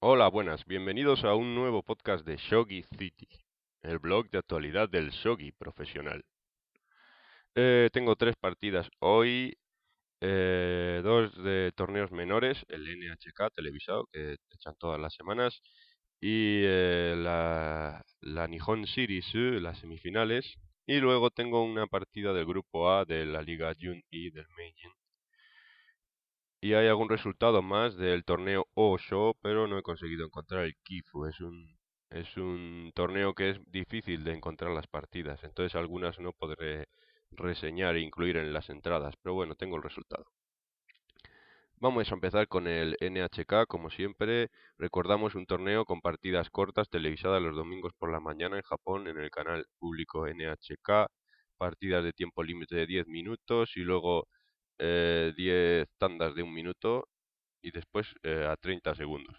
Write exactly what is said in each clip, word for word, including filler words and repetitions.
Hola, buenas, bienvenidos a un nuevo podcast de Shogi City, el blog de actualidad del shogi profesional. Eh, tengo tres partidas hoy, eh, dos de torneos menores, el N H K televisado que echan todas las semanas, y eh, la, la Nihon Series, eh, las semifinales, y luego tengo una partida del grupo A de la Liga Jun-E del Meijin. Y hay algún resultado más del torneo Osho, pero no he conseguido encontrar el Kifu. Es un, es un torneo que es difícil de encontrar las partidas, entonces algunas no podré reseñar e incluir en las entradas, pero bueno, tengo el resultado. Vamos a empezar con el N H K, como siempre. Recordamos un torneo con partidas cortas televisadas los domingos por la mañana en Japón en el canal público N H K. Partidas de tiempo límite de diez minutos y luego eh, diez tandas de un minuto y después eh, a treinta segundos.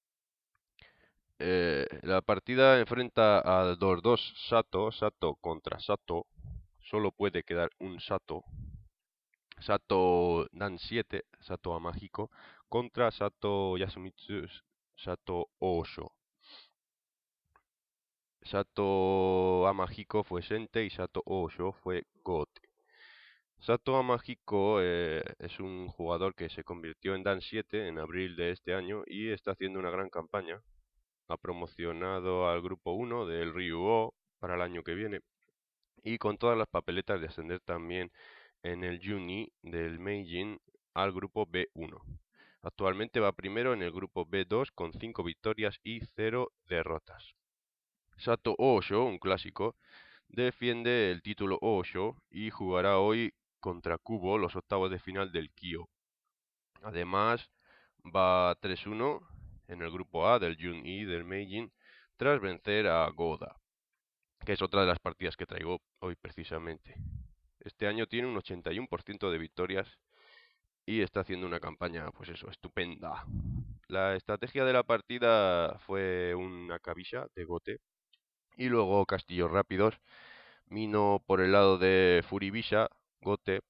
Eh, la partida enfrenta al dos dos Sato, Sato contra Sato. Solo puede quedar un Sato. Sato Dan siete, Sato Amahiko, contra Sato Yasumitsu, Sato Osho. Sato Amahiko fue Sente y Sato Osho fue Gote. Sato Amahiko eh, es un jugador que se convirtió en Dan siete en abril de este año y está haciendo una gran campaña. Ha promocionado al grupo uno del Ryuo para el año que viene y con todas las papeletas de ascender también en el Juni del Meijin al grupo B uno. Actualmente va primero en el grupo B dos con cinco victorias y cero derrotas. Sato Osho, un clásico, defiende el título Osho y jugará hoy contra Kubo los octavos de final del Kyo. Además, va tres uno en el grupo A del Jun-E del Meijin tras vencer a Goda, que es otra de las partidas que traigo hoy precisamente. Este año tiene un ochenta y uno por ciento de victorias y está haciendo una campaña, pues eso, estupenda. La estrategia de la partida fue una cabilla de Gote y luego castillos rápidos. Mino por el lado de Furibisha, Gote,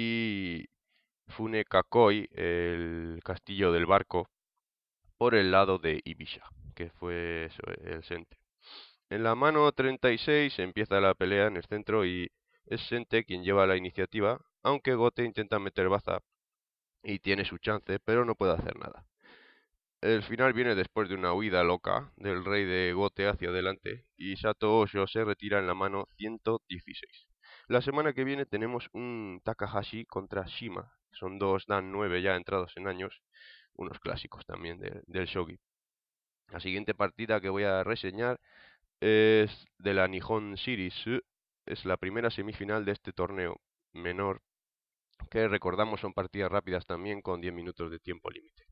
y Fune Kakoi, el castillo del barco, por el lado de Ibisha, que fue eso, el Sente. En la mano treinta y seis empieza la pelea en el centro y es Sente quien lleva la iniciativa, aunque Gote intenta meter baza y tiene su chance, pero no puede hacer nada. El final viene después de una huida loca del rey de Gote hacia adelante y Sato Osho se retira en la mano ciento dieciséis. La semana que viene tenemos un Takahashi contra Shima. Son dos Dan nueve ya entrados en años, unos clásicos también de, del shogi. La siguiente partida que voy a reseñar es de la Nihon Series. Es la primera semifinal de este torneo menor, que recordamos son partidas rápidas también con diez minutos de tiempo límite.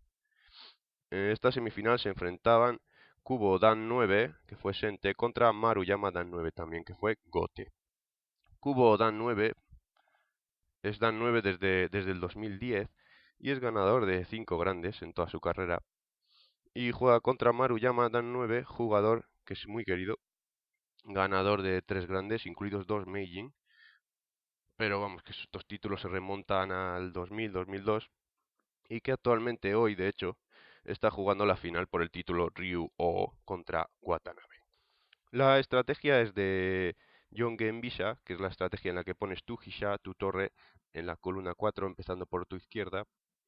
En esta semifinal se enfrentaban Kubo Dan nueve, que fue Sente, contra Maruyama Dan nueve también, que fue Gote. Kubo Dan nueve es Dan nueve desde, desde el dos mil diez y es ganador de cinco grandes en toda su carrera. Y juega contra Maruyama Dan nueve, jugador que es muy querido, ganador de tres grandes, incluidos dos Meijin. Pero vamos, que estos títulos se remontan al dos mil, dos mil dos y que actualmente hoy, de hecho, está jugando la final por el título Ryu-O contra Watanabe. La estrategia es de Yongen Bisha, que es la estrategia en la que pones tu Hisha, tu torre, en la columna cuatro, empezando por tu izquierda,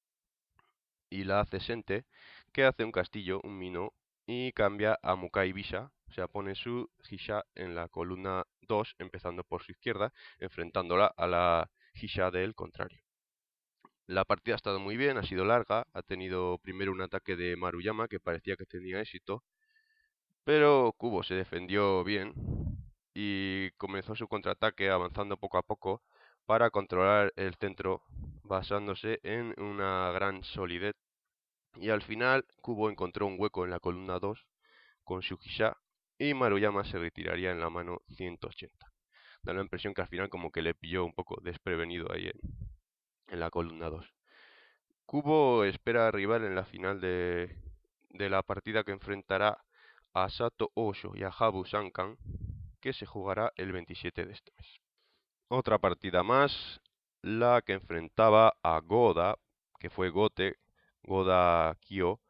y la hace Sente, que hace un castillo, un mino, y cambia a Mukai Bisha, o sea, pone su Hisha en la columna dos, empezando por su izquierda, enfrentándola a la Hisha del contrario. La partida ha estado muy bien, ha sido larga, ha tenido primero un ataque de Maruyama que parecía que tenía éxito, pero Kubo se defendió bien y comenzó su contraataque avanzando poco a poco para controlar el centro basándose en una gran solidez. Y al final Kubo encontró un hueco en la columna dos con Shuhisha y Maruyama se retiraría en la mano ciento ochenta. Da la impresión que al final como que le pilló un poco desprevenido ahí en, en la columna dos. Kubo espera a rival en la final de, de la partida que enfrentará a Sato Osho y a Habu Sankan, que se jugará el veintisiete de este mes. Otra partida más, la que enfrentaba a Goda, que fue Gote, Goda Kyo,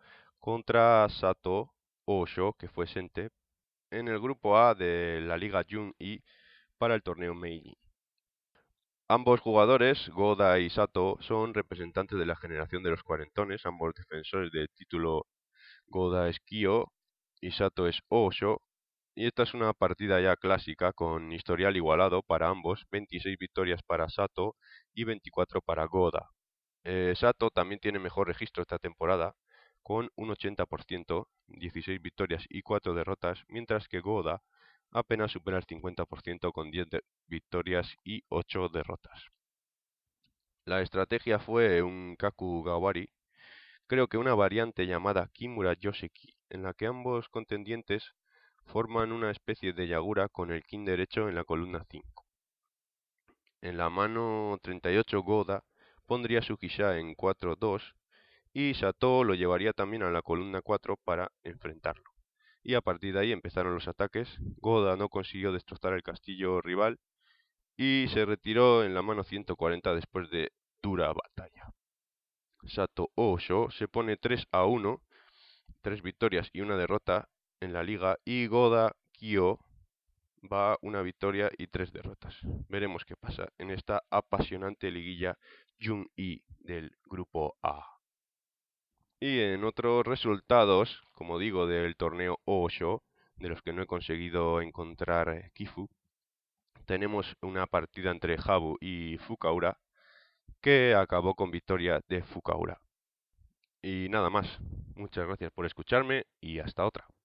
contra Sato Osho, que fue Sente, en el grupo A de la Liga Jun-I para el torneo Meiji. Ambos jugadores, Goda y Sato, son representantes de la generación de los cuarentones, ambos defensores del título. Goda es Kyo y Sato es Osho, y esta es una partida ya clásica con historial igualado para ambos, veintiséis victorias para Sato y veinticuatro para Goda. Eh, Sato también tiene mejor registro esta temporada, con un ochenta por ciento, dieciséis victorias y cuatro derrotas, mientras que Goda apenas supera el cincuenta por ciento con diez victorias y ocho derrotas. La estrategia fue un Kaku Gawari, creo que una variante llamada Kimura Yoseki, en la que ambos contendientes forman una especie de yagura con el kin derecho en la columna cinco. En la mano treinta y ocho Goda pondría su Kisha en cuatro dos y Sato lo llevaría también a la columna cuatro para enfrentarlo. Y a partir de ahí empezaron los ataques. Goda no consiguió destrozar el castillo rival y se retiró en la mano ciento cuarenta después de dura batalla. Sato Osho se pone tres a uno, tres victorias y una derrota en la liga, y Goda Kyo va una victoria y tres derrotas. Veremos qué pasa en esta apasionante liguilla Jun-I del grupo A. Y en otros resultados, como digo, del torneo Osho, de los que no he conseguido encontrar eh, Kifu, tenemos una partida entre Habu y Fukaura que acabó con victoria de Fukaura. Y nada más. Muchas gracias por escucharme y hasta otra.